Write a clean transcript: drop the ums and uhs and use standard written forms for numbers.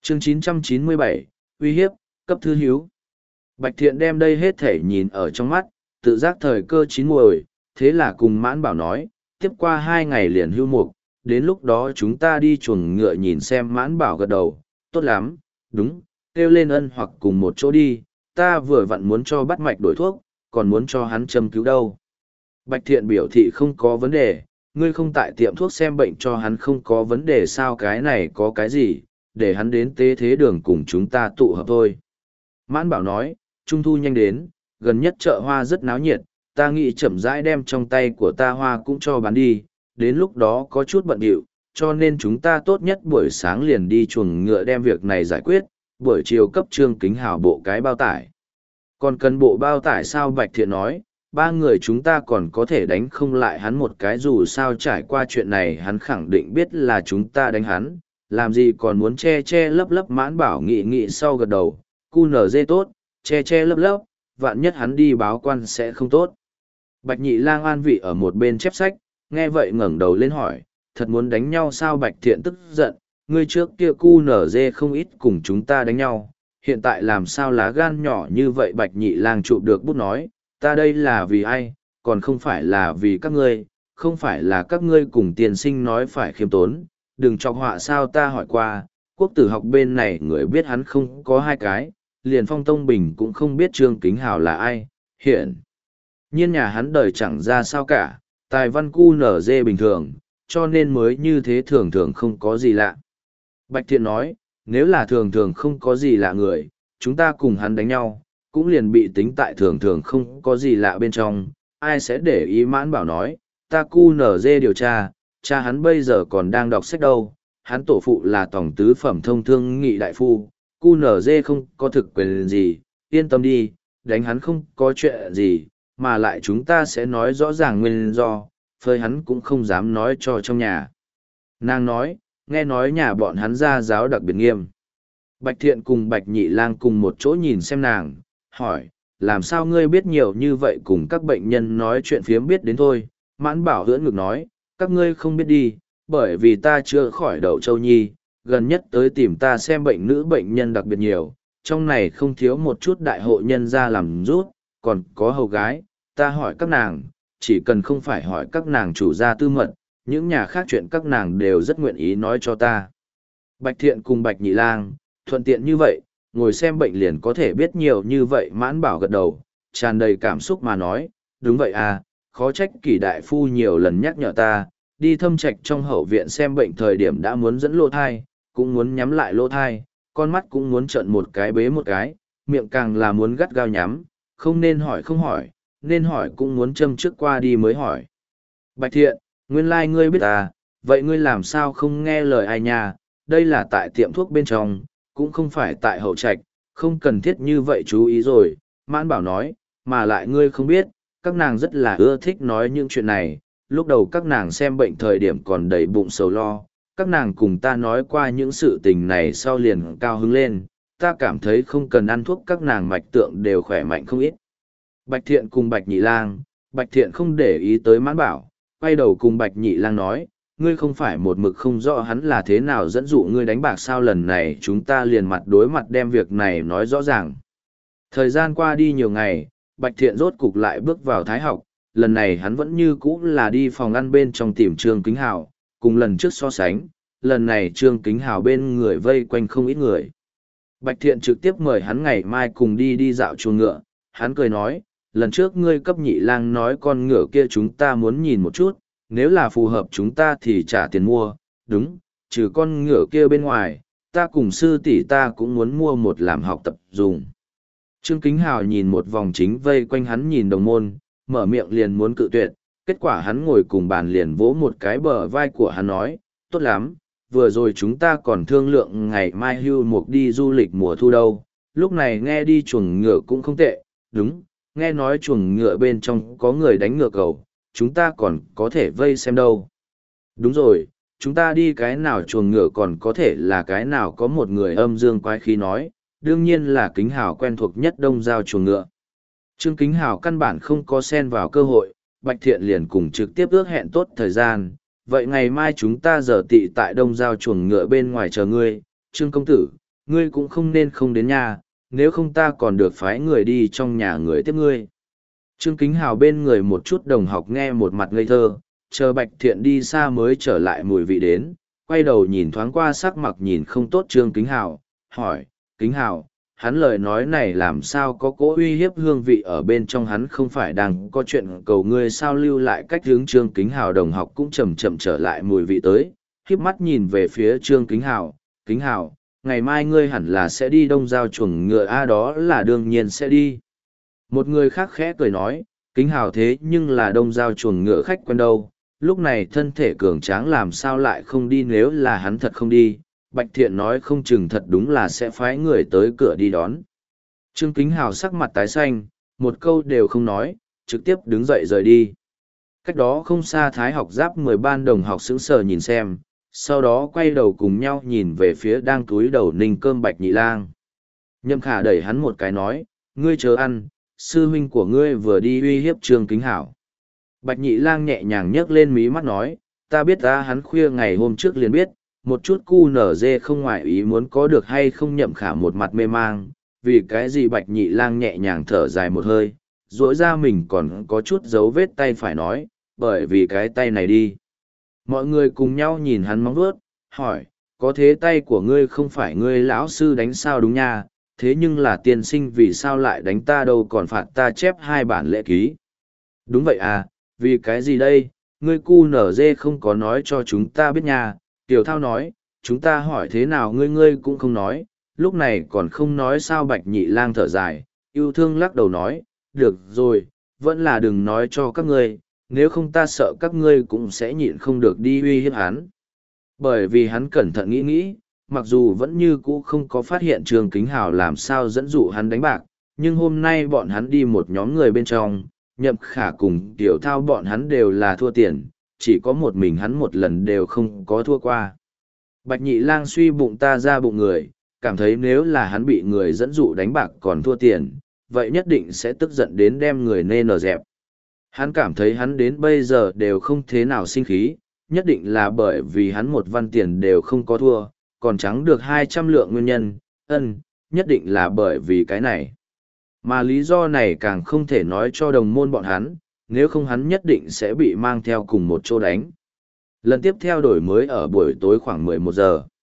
Chương 997, uy hiếp, cấp thư hiếu. Bạch Thiện đem đây hết thể nhìn ở trong mắt, tự giác thời cơ chín muồi, thế là cùng Mãn Bảo nói, tiếp qua 2 ngày liền hưu mục, đến lúc đó chúng ta đi chuồng ngựa nhìn xem. Mãn Bảo gật đầu, tốt lắm, đúng, kêu lên Ân hoặc cùng một chỗ đi, ta vừa vặn muốn cho bắt mạch đổi thuốc, còn muốn cho hắn châm cứu đâu. Bạch Thiện biểu thị không có vấn đề, ngươi không tại tiệm thuốc xem bệnh cho hắn không có vấn đề sao, cái này có cái gì, để hắn đến tế thế đường cùng chúng ta tụ hợp thôi. Mãn Bảo nói, Trung thu nhanh đến, gần nhất chợ hoa rất náo nhiệt, ta nghĩ chậm rãi đem trong tay của ta hoa cũng cho bán đi, đến lúc đó có chút bận rộn, cho nên chúng ta tốt nhất buổi sáng liền đi chuồng ngựa đem việc này giải quyết, buổi chiều cấp Trương Kính Hào bộ cái bao tải. Còn cần bộ bao tải sao? Bạch Thiện nói, 3 người chúng ta còn có thể đánh không lại hắn một cái, dù sao trải qua chuyện này hắn khẳng định biết là chúng ta đánh hắn, làm gì còn muốn che che lấp lấp. Mãn Bảo nghị nghị sau gật đầu, cu nở dê tốt, che che lấp lấp, vạn nhất hắn đi báo quan sẽ không tốt. Bạch Nhị Lang an vị ở một bên chép sách, nghe vậy ngẩng đầu lên hỏi, thật muốn đánh nhau sao? Bạch Thiện tức giận, ngươi trước kia cu nở dê không ít cùng chúng ta đánh nhau, hiện tại làm sao lá gan nhỏ như vậy? Bạch Nhị Lang chụp được bút nói, ta đây là vì ai, còn không phải là vì các ngươi, không phải là các ngươi cùng tiên sinh nói phải khiêm tốn, đừng chọc họa sao? Ta hỏi qua, quốc tử học bên này người biết hắn không có 2 cái, liền Phong Tông Bình cũng không biết Trương Kính Hào là ai, hiện nhiên nhà hắn đời chẳng ra sao cả, tài văn cu nở dê bình thường, cho nên mới như thế, thường thường không có gì lạ. Bạch Thiện nói, nếu là thường thường không có gì lạ người, chúng ta cùng hắn đánh nhau, cũng liền bị tính tại thường thường không có gì lạ bên trong, ai sẽ để ý? Mãn Bảo nói, ta cu nở dê điều tra, cha hắn bây giờ còn đang đọc sách đâu, hắn tổ phụ là tổng tứ phẩm thông thương nghị đại phu, cu nở dê không có thực quyền gì, yên tâm đi, đánh hắn không có chuyện gì, mà lại chúng ta sẽ nói rõ ràng nguyên do, phơi hắn cũng không dám nói cho trong nhà. Nàng nói, nghe nói nhà bọn hắn gia giáo đặc biệt nghiêm. Bạch Thiện cùng Bạch Nhị Lang cùng một chỗ nhìn xem nàng, hỏi, làm sao ngươi biết nhiều như vậy? Cùng các bệnh nhân nói chuyện phiếm biết đến thôi. Mãn Bảo hưỡn ngực nói, các ngươi không biết đi, bởi vì ta chưa khỏi Đậu Châu Nhi, gần nhất tới tìm ta xem bệnh nữ bệnh nhân đặc biệt nhiều, trong này không thiếu một chút đại hộ nhân ra làm rút, còn có hầu gái, ta hỏi các nàng, chỉ cần không phải hỏi các nàng chủ gia tư mật, những nhà khác chuyện các nàng đều rất nguyện ý nói cho ta. Bạch Thiện cùng Bạch Nhị Lang, thuận tiện như vậy, ngồi xem bệnh liền có thể biết nhiều như vậy. Mãn Bảo gật đầu, tràn đầy cảm xúc mà nói, đúng vậy à, khó trách Kỷ đại phu nhiều lần nhắc nhở ta, đi Thâm Trạch trong hậu viện xem bệnh thời điểm đã muốn dẫn lỗ thai, cũng muốn nhắm lại lỗ thai, con mắt cũng muốn trợn một cái bế một cái, miệng càng là muốn gắt gao nhắm, không nên hỏi không hỏi, nên hỏi cũng muốn châm trước qua đi mới hỏi. Bạch Thiện, nguyên lai ngươi biết à, vậy ngươi làm sao không nghe lời ai nha? Đây là tại tiệm thuốc bên trong, cũng không phải tại hậu trạch, không cần thiết như vậy chú ý rồi. Mãn Bảo nói, mà lại ngươi không biết, các nàng rất là ưa thích nói những chuyện này, lúc đầu các nàng xem bệnh thời điểm còn đầy bụng sầu lo, các nàng cùng ta nói qua những sự tình này sau liền cao hứng lên, ta cảm thấy không cần ăn thuốc các nàng mạch tượng đều khỏe mạnh không ít. Bạch Thiện cùng Bạch Nhị Lang, Bạch Thiện không để ý tới Mãn Bảo, quay đầu cùng Bạch Nhị Lang nói, ngươi không phải một mực không rõ hắn là thế nào dẫn dụ ngươi đánh bạc sao? Lần này chúng ta liền mặt đối mặt đem việc này nói rõ ràng. Thời gian qua đi nhiều ngày, Bạch Thiện rốt cục lại bước vào Thái học, lần này hắn vẫn như cũ là đi phòng ăn bên trong tìm Trương Kính Hào, cùng lần trước so sánh, lần này Trương Kính Hào bên người vây quanh không ít người. Bạch Thiện trực tiếp mời hắn ngày mai cùng đi dạo chuồng ngựa, hắn cười nói, lần trước ngươi cấp Nhị Lang nói con ngựa kia chúng ta muốn nhìn một chút, nếu là phù hợp chúng ta thì trả tiền mua, đúng, trừ con ngựa kia bên ngoài, ta cùng sư tỷ ta cũng muốn mua một làm học tập dùng. Trương Kính Hào nhìn một vòng chính vây quanh hắn nhìn đồng môn, mở miệng liền muốn cự tuyệt, kết quả hắn ngồi cùng bàn liền vỗ một cái bờ vai của hắn nói, tốt lắm, vừa rồi chúng ta còn thương lượng ngày mai hưu mục đi du lịch mùa thu đâu, lúc này nghe đi chuồng ngựa cũng không tệ, đúng, nghe nói chuồng ngựa bên trong có người đánh ngựa cầu, chúng ta còn có thể vây xem đâu. Đúng rồi, chúng ta đi cái nào chuồng ngựa còn có thể là cái nào? Có một người âm dương quái khí nói, đương nhiên là Kính Hào quen thuộc nhất Đông Giao chuồng ngựa. Trương Kính Hào căn bản không có xen vào cơ hội, Bạch Thiện liền cùng trực tiếp ước hẹn tốt thời gian, vậy ngày mai chúng ta giờ tị tại Đông Giao chuồng ngựa bên ngoài chờ ngươi, Trương công tử, ngươi cũng không nên không đến nhà, nếu không ta còn được phái người đi trong nhà người tiếp ngươi. Trương Kính Hào bên người một chút đồng học nghe một mặt ngây thơ, chờ Bạch Thiện đi xa mới trở lại mùi vị đến, quay đầu nhìn thoáng qua sắc mặt nhìn không tốt Trương Kính Hào, hỏi, Kính Hào, hắn lời nói này làm sao có cỗ uy hiếp hương vị ở bên trong, hắn không phải đang có chuyện cầu ngươi sao? Lưu lại cách hướng Trương Kính Hào đồng học cũng chậm chậm trở lại mùi vị tới, khiếp mắt nhìn về phía Trương Kính Hào, ngày mai ngươi hẳn là sẽ đi Đông Giao chuồng ngựa a? Đó là đương nhiên sẽ đi. Một người khác khẽ cười nói, Kính Hào thế nhưng là Đông Giao chuồng ngựa khách quen đâu, lúc này thân thể cường tráng làm sao lại không đi? Nếu là hắn thật không đi, Bạch Thiện nói không chừng thật đúng là sẽ phái người tới cửa đi đón. Trương Kính Hào sắc mặt tái xanh, một câu đều không nói, trực tiếp đứng dậy rời đi. Cách đó không xa Thái học giáp 10 ban đồng học sững sờ nhìn xem, sau đó quay đầu cùng nhau nhìn về phía đang cúi đầu ninh cơm Bạch Nhị Lang. Nhậm Khả đẩy hắn một cái nói, ngươi chờ ăn, sư huynh của ngươi vừa đi uy hiếp Trương Kính Hào. Bạch Nhị Lang nhẹ nhàng nhấc lên mí mắt nói, ta biết ta, hắn khuya ngày hôm trước liền biết, một chút cu nở dê không ngoại ý muốn có được hay không. Nhậm Khả một mặt mê mang, vì cái gì? Bạch Nhị Lang nhẹ nhàng thở dài một hơi, duỗi ra mình còn có chút dấu vết tay phải nói, bởi vì cái tay này đi. Mọi người cùng nhau nhìn hắn móng vuốt, hỏi, có thế tay của ngươi không phải ngươi lão sư đánh sao? Đúng nha, thế nhưng là tiên sinh vì sao lại đánh ta đâu, còn phạt ta chép 2 bản lễ ký. Đúng vậy à, vì cái gì đây? Ngươi cu nở dê không có nói cho chúng ta biết nha. Tiểu Thao nói, chúng ta hỏi thế nào ngươi cũng không nói, lúc này còn không nói sao? Bạch Nhị Lang thở dài, yêu thương lắc đầu nói, được rồi, vẫn là đừng nói cho các ngươi, nếu không ta sợ các ngươi cũng sẽ nhịn không được đi uy hiếp hắn. Bởi vì hắn cẩn thận nghĩ, mặc dù vẫn như cũ không có phát hiện Trương Kính Hào làm sao dẫn dụ hắn đánh bạc, nhưng hôm nay bọn hắn đi một nhóm người bên trong, Nhậm Khả cùng Tiểu Thao bọn hắn đều là thua tiền, chỉ có một mình hắn một lần đều không có thua qua. Bạch Nhị Lang suy bụng ta ra bụng người, cảm thấy nếu là hắn bị người dẫn dụ đánh bạc còn thua tiền, vậy nhất định sẽ tức giận đến đem người nên nở dẹp. Hắn cảm thấy hắn đến bây giờ đều không thế nào sinh khí, nhất định là bởi vì hắn một văn tiền đều không có thua, còn trắng được 200 lượng nguyên nhân, nhất định là bởi vì cái này. Mà lý do này càng không thể nói cho đồng môn bọn hắn, nếu không hắn nhất định sẽ bị mang theo cùng một chỗ đánh. Lần tiếp theo đổi mới ở buổi tối khoảng 11 giờ.